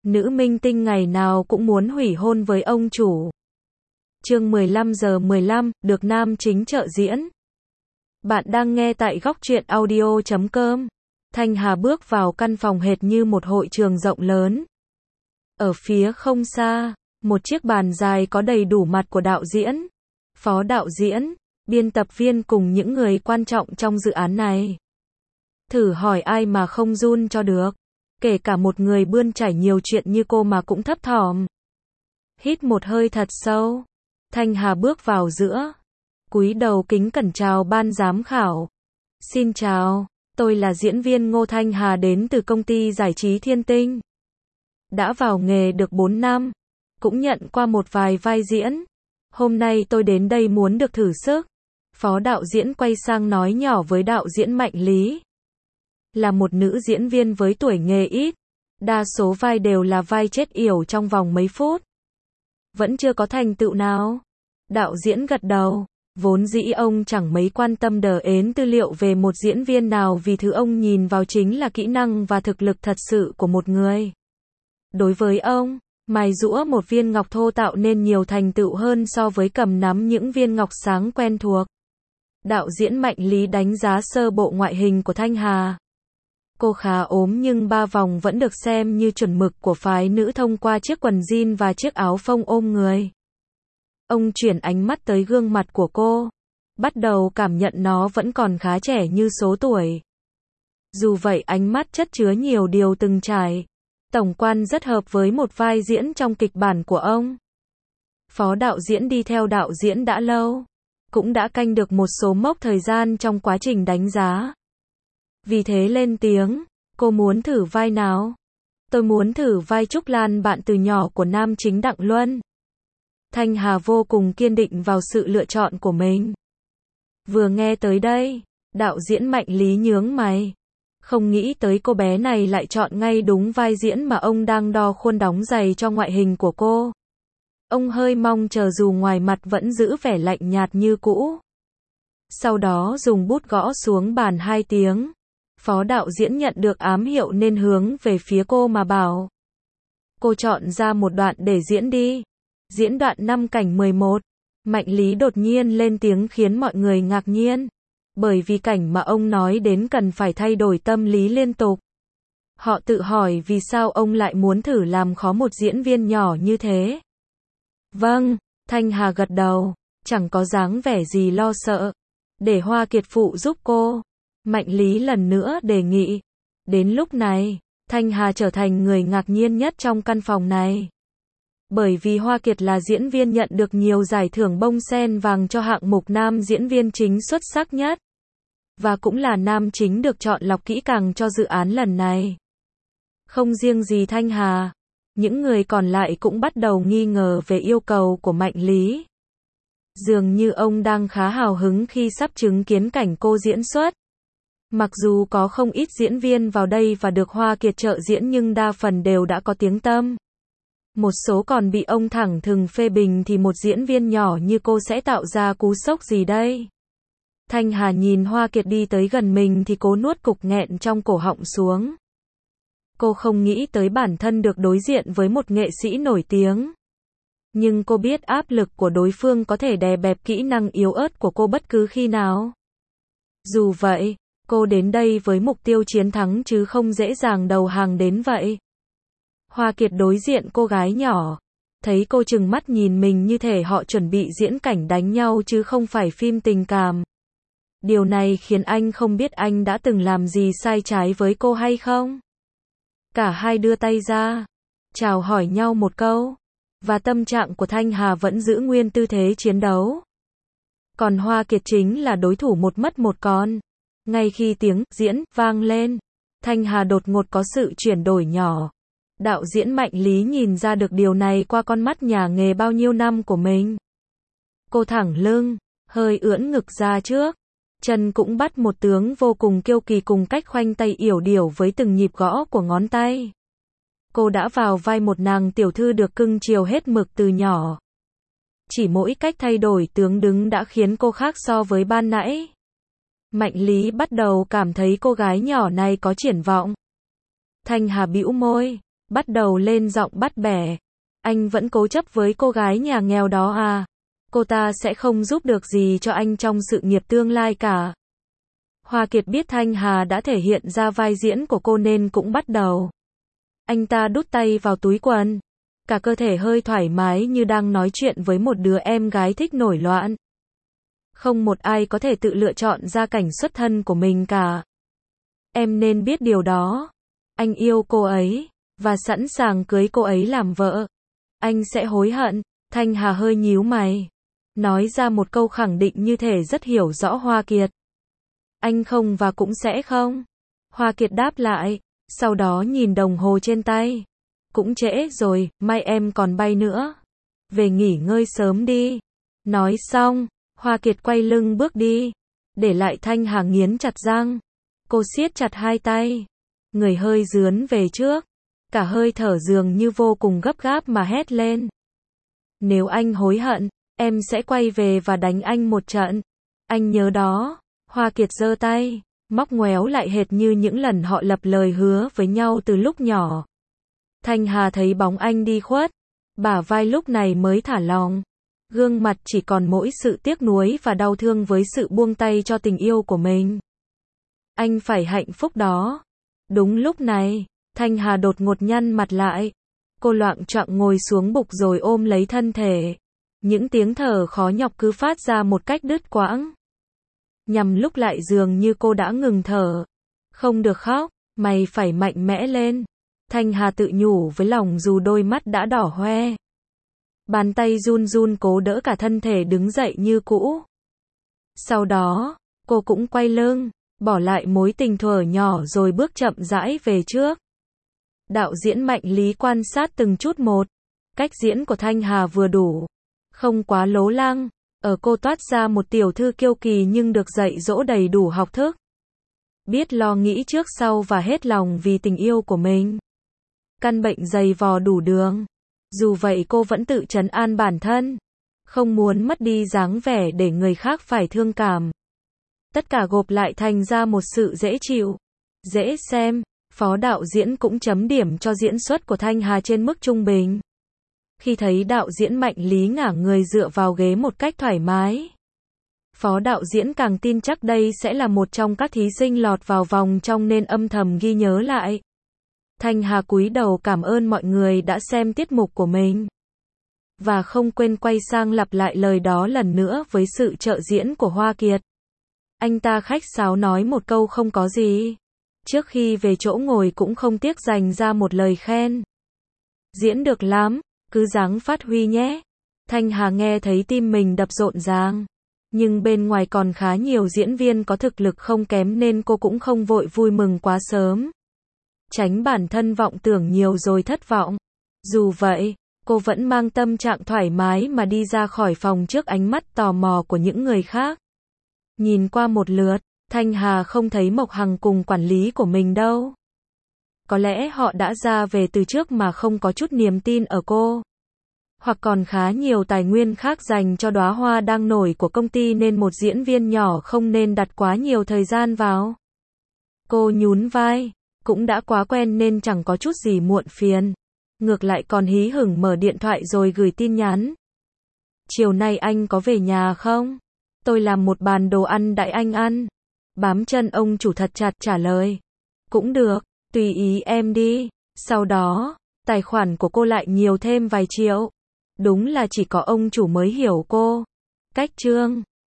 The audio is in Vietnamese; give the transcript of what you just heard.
Nữ minh tinh ngày nào cũng muốn hủy hôn với ông chủ. Chương 15:15, được nam chính trợ diễn. Bạn đang nghe tại góc truyện audio.com. Thanh Hà bước vào căn phòng hệt như một hội trường rộng lớn. Ở phía không xa, một chiếc bàn dài có đầy đủ mặt của đạo diễn, phó đạo diễn, biên tập viên cùng những người quan trọng trong dự án này. Thử hỏi ai mà không run cho được. Kể cả một người bươn trải nhiều chuyện như cô mà cũng thấp thỏm. Hít một hơi thật sâu. Thanh Hà bước vào giữa. Cúi đầu kính cẩn chào ban giám khảo. Xin chào, tôi là diễn viên Ngô Thanh Hà đến từ công ty giải trí Thiên Tinh. Đã vào nghề được 4 năm. Cũng nhận qua một vài vai diễn. Hôm nay tôi đến đây muốn được thử sức. Phó đạo diễn quay sang nói nhỏ với đạo diễn Mạnh Lý. Là một nữ diễn viên với tuổi nghề ít. Đa số vai đều là vai chết yểu trong vòng mấy phút. Vẫn chưa có thành tựu nào. Đạo diễn gật đầu. Vốn dĩ ông chẳng mấy quan tâm đờ ến tư liệu về một diễn viên nào vì thứ ông nhìn vào chính là kỹ năng và thực lực thật sự của một người. Đối với ông, mài giũa một viên ngọc thô tạo nên nhiều thành tựu hơn so với cầm nắm những viên ngọc sáng quen thuộc. Đạo diễn Mạnh Lý đánh giá sơ bộ ngoại hình của Thanh Hà. Cô khá ốm nhưng 3 vòng vẫn được xem như chuẩn mực của phái nữ thông qua chiếc quần jean và chiếc áo phông ôm người. Ông chuyển ánh mắt tới gương mặt của cô. Bắt đầu cảm nhận nó vẫn còn khá trẻ như số tuổi. Dù vậy ánh mắt chất chứa nhiều điều từng trải. Tổng quan rất hợp với một vai diễn trong kịch bản của ông. Phó đạo diễn đi theo đạo diễn đã lâu. Cũng đã canh được một số mốc thời gian trong quá trình đánh giá. Vì thế lên tiếng, cô muốn thử vai nào? Tôi muốn thử vai Trúc Lan bạn từ nhỏ của nam chính Đặng Luân. Thanh Hà vô cùng kiên định vào sự lựa chọn của mình. Vừa nghe tới đây, đạo diễn Mạnh Lý nhướng mày. Không nghĩ tới cô bé này lại chọn ngay đúng vai diễn mà ông đang đo khuôn đóng giày cho ngoại hình của cô. Ông hơi mong chờ dù ngoài mặt vẫn giữ vẻ lạnh nhạt như cũ. Sau đó dùng bút gõ xuống bàn 2 tiếng. Phó đạo diễn nhận được ám hiệu nên hướng về phía cô mà bảo. Cô chọn ra một đoạn để diễn đi. Diễn đoạn 5 cảnh 11. Mạnh Lý đột nhiên lên tiếng khiến mọi người ngạc nhiên. Bởi vì cảnh mà ông nói đến cần phải thay đổi tâm lý liên tục. Họ tự hỏi vì sao ông lại muốn thử làm khó một diễn viên nhỏ như thế. Vâng, Thanh Hà gật đầu, chẳng có dáng vẻ gì lo sợ. Để Hoa Kiệt phụ giúp cô. Mạnh Lý lần nữa đề nghị. Đến lúc này, Thanh Hà trở thành người ngạc nhiên nhất trong căn phòng này. Bởi vì Hoa Kiệt là diễn viên nhận được nhiều giải thưởng bông sen vàng cho hạng mục nam diễn viên chính xuất sắc nhất. Và cũng là nam chính được chọn lọc kỹ càng cho dự án lần này. Không riêng gì Thanh Hà, những người còn lại cũng bắt đầu nghi ngờ về yêu cầu của Mạnh Lý. Dường như ông đang khá hào hứng khi sắp chứng kiến cảnh cô diễn xuất. Mặc dù có không ít diễn viên vào đây và được Hoa Kiệt trợ diễn nhưng đa phần đều đã có tiếng tăm. Một số còn bị ông thẳng thừng phê bình thì một diễn viên nhỏ như cô sẽ tạo ra cú sốc gì đây? Thanh Hà nhìn Hoa Kiệt đi tới gần mình thì cố nuốt cục nghẹn trong cổ họng xuống. Cô không nghĩ tới bản thân được đối diện với một nghệ sĩ nổi tiếng. Nhưng cô biết áp lực của đối phương có thể đè bẹp kỹ năng yếu ớt của cô bất cứ khi nào. Dù vậy, cô đến đây với mục tiêu chiến thắng chứ không dễ dàng đầu hàng đến vậy. Hoa Kiệt đối diện cô gái nhỏ. Thấy cô trừng mắt nhìn mình như thể họ chuẩn bị diễn cảnh đánh nhau chứ không phải phim tình cảm. Điều này khiến anh không biết anh đã từng làm gì sai trái với cô hay không. Cả hai đưa tay ra, chào hỏi nhau một câu. Và tâm trạng của Thanh Hà vẫn giữ nguyên tư thế chiến đấu. Còn Hoa Kiệt chính là đối thủ một mất một còn. Ngay khi tiếng diễn vang lên, Thanh Hà đột ngột có sự chuyển đổi nhỏ. Đạo diễn Mạnh Lý nhìn ra được điều này qua con mắt nhà nghề bao nhiêu năm của mình. Cô thẳng lưng, hơi ưỡn ngực ra trước. Chân cũng bắt một tướng vô cùng kiêu kỳ cùng cách khoanh tay yểu điệu với từng nhịp gõ của ngón tay. Cô đã vào vai một nàng tiểu thư được cưng chiều hết mực từ nhỏ. Chỉ mỗi cách thay đổi tướng đứng đã khiến cô khác so với ban nãy. Mạnh Lý bắt đầu cảm thấy cô gái nhỏ này có triển vọng. Thanh Hà bĩu môi, bắt đầu lên giọng bắt bẻ. Anh vẫn cố chấp với cô gái nhà nghèo đó à? Cô ta sẽ không giúp được gì cho anh trong sự nghiệp tương lai cả. Hoa Kiệt biết Thanh Hà đã thể hiện ra vai diễn của cô nên cũng bắt đầu. Anh ta đút tay vào túi quần. Cả cơ thể hơi thoải mái như đang nói chuyện với một đứa em gái thích nổi loạn. Không một ai có thể tự lựa chọn gia cảnh xuất thân của mình cả. Em nên biết điều đó. Anh yêu cô ấy, và sẵn sàng cưới cô ấy làm vợ. Anh sẽ hối hận. Thanh Hà hơi nhíu mày. Nói ra một câu khẳng định như thể rất hiểu rõ Hoa Kiệt. Anh không và cũng sẽ không. Hoa Kiệt đáp lại, sau đó nhìn đồng hồ trên tay. Cũng trễ rồi, mai em còn bay nữa. Về nghỉ ngơi sớm đi. Nói xong, Hoa Kiệt quay lưng bước đi. Để lại Thanh Hà nghiến chặt răng. Cô siết chặt hai tay. Người hơi rướn về trước. Cả hơi thở dường như vô cùng gấp gáp mà hét lên. Nếu anh hối hận, em sẽ quay về và đánh anh một trận. Anh nhớ đó. Hoa Kiệt giơ tay, móc ngoéo lại hệt như những lần họ lập lời hứa với nhau từ lúc nhỏ. Thanh Hà thấy bóng anh đi khuất, bả vai lúc này mới thả lỏng. Gương mặt chỉ còn mỗi sự tiếc nuối và đau thương với sự buông tay cho tình yêu của mình. Anh phải hạnh phúc đó. Đúng lúc này, Thanh Hà đột ngột nhăn mặt lại. Cô loạng choạng ngồi xuống bục rồi ôm lấy thân thể. Những tiếng thở khó nhọc cứ phát ra một cách đứt quãng. Nhằm lúc lại dường như cô đã ngừng thở. Không được khóc, mày phải mạnh mẽ lên. Thanh Hà tự nhủ với lòng dù đôi mắt đã đỏ hoe. Bàn tay run run cố đỡ cả thân thể đứng dậy như cũ. Sau đó, cô cũng quay lưng, bỏ lại mối tình thuở nhỏ rồi bước chậm rãi về trước. Đạo diễn Mạnh Lý quan sát từng chút một. Cách diễn của Thanh Hà vừa đủ. Không quá lố lăng. Ở cô toát ra một tiểu thư kiêu kỳ nhưng được dạy dỗ đầy đủ học thức. Biết lo nghĩ trước sau và hết lòng vì tình yêu của mình. Căn bệnh dày vò đủ đường. Dù vậy cô vẫn tự trấn an bản thân. Không muốn mất đi dáng vẻ để người khác phải thương cảm. Tất cả gộp lại thành ra một sự dễ chịu, dễ xem. Phó đạo diễn cũng chấm điểm cho diễn xuất của Thanh Hà trên mức trung bình. Khi thấy đạo diễn Mạnh Lý ngả người dựa vào ghế một cách thoải mái, phó đạo diễn càng tin chắc đây sẽ là một trong các thí sinh lọt vào vòng trong nên âm thầm ghi nhớ lại. Thanh Hà cúi đầu cảm ơn mọi người đã xem tiết mục của mình. Và không quên quay sang lặp lại lời đó lần nữa với sự trợ diễn của Hoa Kiệt. Anh ta khách sáo nói một câu không có gì. Trước khi về chỗ ngồi cũng không tiếc dành ra một lời khen. Diễn được lắm, cứ ráng phát huy nhé. Thanh Hà nghe thấy tim mình đập rộn ràng. Nhưng bên ngoài còn khá nhiều diễn viên có thực lực không kém nên cô cũng không vội vui mừng quá sớm. Tránh bản thân vọng tưởng nhiều rồi thất vọng. Dù vậy, cô vẫn mang tâm trạng thoải mái mà đi ra khỏi phòng trước ánh mắt tò mò của những người khác. Nhìn qua một lượt, Thanh Hà không thấy Mộc Hằng cùng quản lý của mình đâu. Có lẽ họ đã ra về từ trước mà không có chút niềm tin ở cô. Hoặc còn khá nhiều tài nguyên khác dành cho đóa hoa đang nổi của công ty nên một diễn viên nhỏ không nên đặt quá nhiều thời gian vào. Cô nhún vai, cũng đã quá quen nên chẳng có chút gì muộn phiền. Ngược lại còn hí hửng mở điện thoại rồi gửi tin nhắn. Chiều nay anh có về nhà không? Tôi làm một bàn đồ ăn đãi anh ăn. Bám chân ông chủ thật chặt trả lời. Cũng được, tùy ý em đi. Sau đó, tài khoản của cô lại nhiều thêm vài triệu. Đúng là chỉ có ông chủ mới hiểu cô. Cách chương